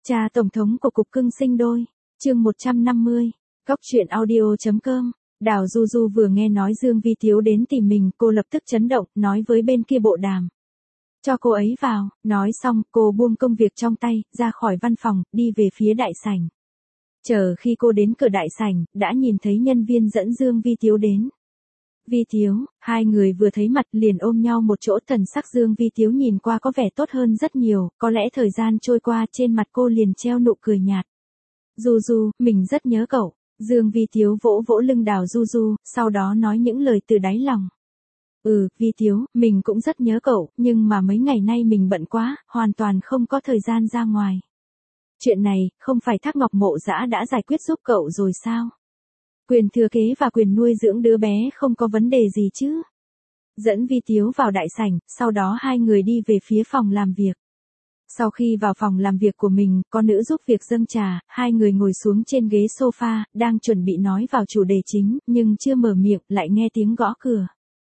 Cha Tổng thống của Cục Cưng Sinh Đôi, chương 150, Góc truyện audio.com. Đào Du Du vừa nghe nói Dương Vi Tiếu đến tìm mình, cô lập tức chấn động, nói với bên kia bộ đàm. Cho cô ấy vào, nói xong, cô buông công việc trong tay, ra khỏi văn phòng, đi về phía đại sảnh. Chờ khi cô đến cửa đại sảnh, đã nhìn thấy nhân viên dẫn Dương Vi Tiếu đến. Vi Tiếu, hai người vừa thấy mặt liền ôm nhau một chỗ, thần sắc Dương Vi Tiếu nhìn qua có vẻ tốt hơn rất nhiều, có lẽ thời gian trôi qua trên mặt cô liền treo nụ cười nhạt. Du Du, mình rất nhớ cậu. Dương Vi Tiếu vỗ vỗ lưng Đào Du Du, sau đó nói những lời từ đáy lòng. Vi Tiếu, mình cũng rất nhớ cậu, nhưng mà mấy ngày nay mình bận quá, hoàn toàn không có thời gian ra ngoài. Chuyện này, không phải Thác Ngọc Mộ Dã đã giải quyết giúp cậu rồi sao? Quyền thừa kế và quyền nuôi dưỡng đứa bé không có vấn đề gì chứ? Dẫn Vi Tiếu vào đại sảnh, sau đó hai người đi về phía phòng làm việc. Sau khi vào phòng làm việc của mình, có nữ giúp việc dâng trà, hai người ngồi xuống trên ghế sofa, đang chuẩn bị nói vào chủ đề chính, nhưng chưa mở miệng, lại nghe tiếng gõ cửa.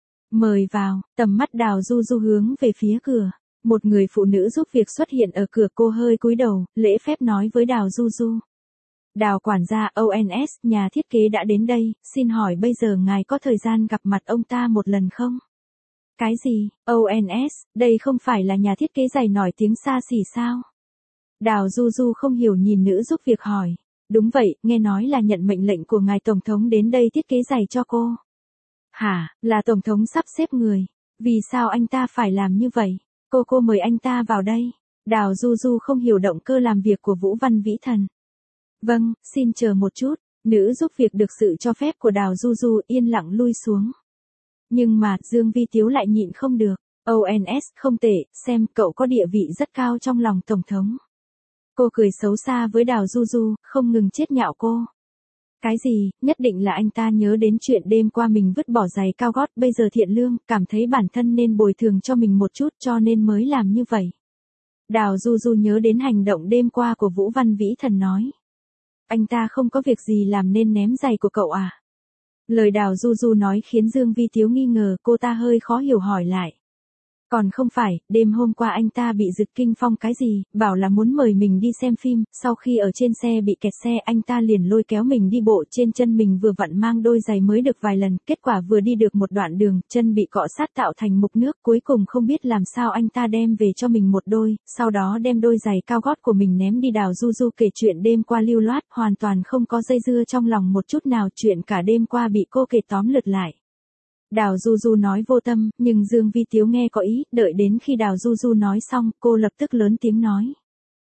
Mời vào, tầm mắt Đào Du Du hướng về phía cửa. Một người phụ nữ giúp việc xuất hiện ở cửa, cô hơi cúi đầu, lễ phép nói với Đào Du Du. Đào quản gia ONS, nhà thiết kế đã đến đây, xin hỏi bây giờ ngài có thời gian gặp mặt ông ta một lần không? Cái gì, ONS, đây không phải là nhà thiết kế giày nổi tiếng xa xỉ sao? Đào Du Du không hiểu nhìn nữ giúp việc hỏi. Đúng vậy, nghe nói là nhận mệnh lệnh của ngài Tổng thống đến đây thiết kế giày cho cô. Hả, là Tổng thống sắp xếp người. Vì sao anh ta phải làm như vậy? Cô mời anh ta vào đây. Đào Du Du không hiểu động cơ làm việc của Vũ Văn Vĩ Thần. Vâng, xin chờ một chút. Nữ giúp việc được sự cho phép của Đào Du Du yên lặng lui xuống. Nhưng mà, Dương Vi Tiếu lại nhịn không được. ONS, không tệ, xem cậu có địa vị rất cao trong lòng Tổng thống. Cô cười xấu xa với Đào Du Du, không ngừng chế nhạo cô. Cái gì, nhất định là anh ta nhớ đến chuyện đêm qua mình vứt bỏ giày cao gót, bây giờ thiện lương, cảm thấy bản thân nên bồi thường cho mình một chút cho nên mới làm như vậy. Đào Du Du nhớ đến hành động đêm qua của Vũ Văn Vĩ Thần nói. Anh ta không có việc gì làm nên ném giày của cậu à? Lời Đào Du Du nói khiến Dương Vi Tiếu nghi ngờ, cô ta hơi khó hiểu hỏi lại. Còn không phải, đêm hôm qua anh ta bị giật kinh phong cái gì, bảo là muốn mời mình đi xem phim, sau khi ở trên xe bị kẹt xe anh ta liền lôi kéo mình đi bộ, trên chân mình vừa vặn mang đôi giày mới được vài lần, kết quả vừa đi được một đoạn đường, chân bị cọ sát tạo thành mục nước, cuối cùng không biết làm sao anh ta đem về cho mình một đôi, sau đó đem đôi giày cao gót của mình ném đi. Đào Du Du kể chuyện đêm qua lưu loát, hoàn toàn không có dây dưa trong lòng một chút nào, chuyện cả đêm qua bị cô kể tóm lược lại. Đào Du Du nói vô tâm, nhưng Dương Vi Tiếu nghe có ý, đợi đến khi Đào Du Du nói xong, cô lập tức lớn tiếng nói.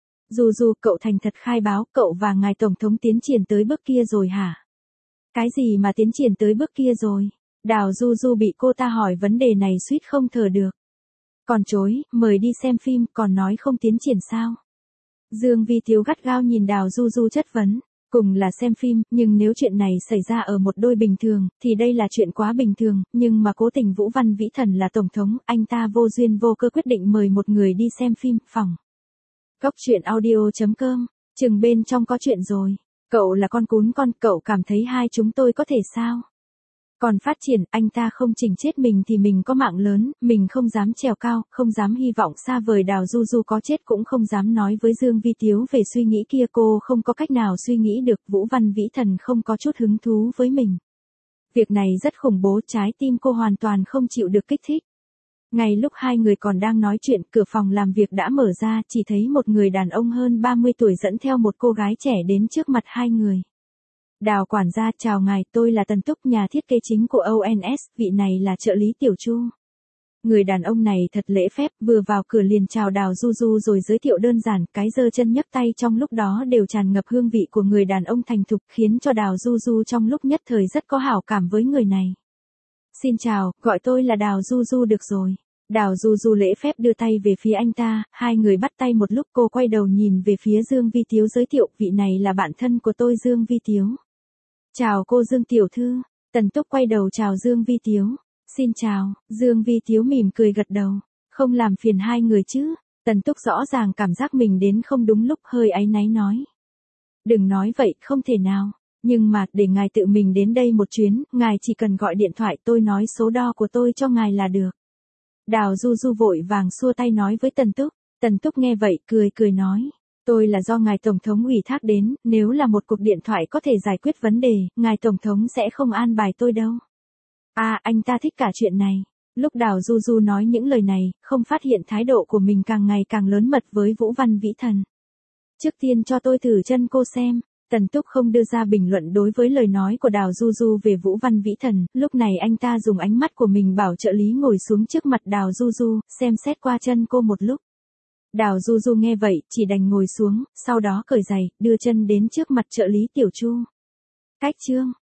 Du Du, cậu thành thật khai báo, cậu và ngài Tổng thống tiến triển tới bước kia rồi hả? Cái gì mà tiến triển tới bước kia rồi? Đào Du Du bị cô ta hỏi vấn đề này suýt không thở được. Còn chối, mời đi xem phim, còn nói không tiến triển sao? Dương Vi Tiếu gắt gao nhìn Đào Du Du chất vấn. Cùng là xem phim, nhưng nếu chuyện này xảy ra ở một đôi bình thường, thì đây là chuyện quá bình thường, nhưng mà cố tình Vũ Văn Vĩ Thần là Tổng thống, anh ta vô duyên vô cơ quyết định mời một người đi xem phim, phòng. Góc truyện audio.com, chừng bên trong có chuyện rồi. Cậu là con cún con, cậu cảm thấy hai chúng tôi có thể sao? Còn phát triển, anh ta không chỉnh chết mình thì mình có mạng lớn, mình không dám trèo cao, không dám hy vọng xa vời. Đào Du Du có chết cũng không dám nói với Dương Vi Tiếu về suy nghĩ kia, cô không có cách nào suy nghĩ được, Vũ Văn Vĩ Thần không có chút hứng thú với mình. Việc này rất khủng bố, trái tim cô hoàn toàn không chịu được kích thích. Ngay lúc hai người còn đang nói chuyện, cửa phòng làm việc đã mở ra, chỉ thấy một người đàn ông hơn 30 tuổi dẫn theo một cô gái trẻ đến trước mặt hai người. Đào quản gia, chào ngài, tôi là Tần Túc, nhà thiết kế chính của ONS, vị này là trợ lý Tiểu Chu. Người đàn ông này thật lễ phép, vừa vào cửa liền chào Đào Du Du rồi giới thiệu đơn giản, cái giơ chân nhấc tay trong lúc đó đều tràn ngập hương vị của người đàn ông thành thục, khiến cho Đào Du Du trong lúc nhất thời rất có hảo cảm với người này. Xin chào, gọi tôi là Đào Du Du được rồi. Đào Du Du lễ phép đưa tay về phía anh ta, hai người bắt tay một lúc, cô quay đầu nhìn về phía Dương Vi Tiếu giới thiệu, vị này là bạn thân của tôi Dương Vi Tiếu. Chào cô Dương tiểu thư. Tần Túc quay đầu chào Dương Vi Tiếu. Xin chào, Dương Vi Tiếu mỉm cười gật đầu. Không làm phiền hai người chứ? Tần Túc rõ ràng cảm giác mình đến không đúng lúc, hơi áy náy nói. Đừng nói vậy, không thể nào. Nhưng mà, để ngài tự mình đến đây một chuyến, ngài chỉ cần gọi điện thoại, tôi nói số đo của tôi cho ngài là được. Đào Du Du vội vàng xua tay nói với Tần Túc. Tần Túc nghe vậy, cười nói. Tôi là do ngài Tổng thống ủy thác đến, nếu là một cuộc điện thoại có thể giải quyết vấn đề, ngài Tổng thống sẽ không an bài tôi đâu. À, anh ta thích cả chuyện này. Lúc Đào Du Du nói những lời này, không phát hiện thái độ của mình càng ngày càng lớn mật với Vũ Văn Vĩ Thần. Trước tiên cho tôi thử chân cô xem. Tần Túc không đưa ra bình luận đối với lời nói của Đào Du Du về Vũ Văn Vĩ Thần, lúc này anh ta dùng ánh mắt của mình bảo trợ lý ngồi xuống trước mặt Đào Du Du, xem xét qua chân cô một lúc. Đào Du Du nghe vậy, chỉ đành ngồi xuống, sau đó cởi giày, đưa chân đến trước mặt trợ lý Tiểu Chu. Cách chương